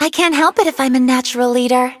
I can't help it if I'm a natural leader.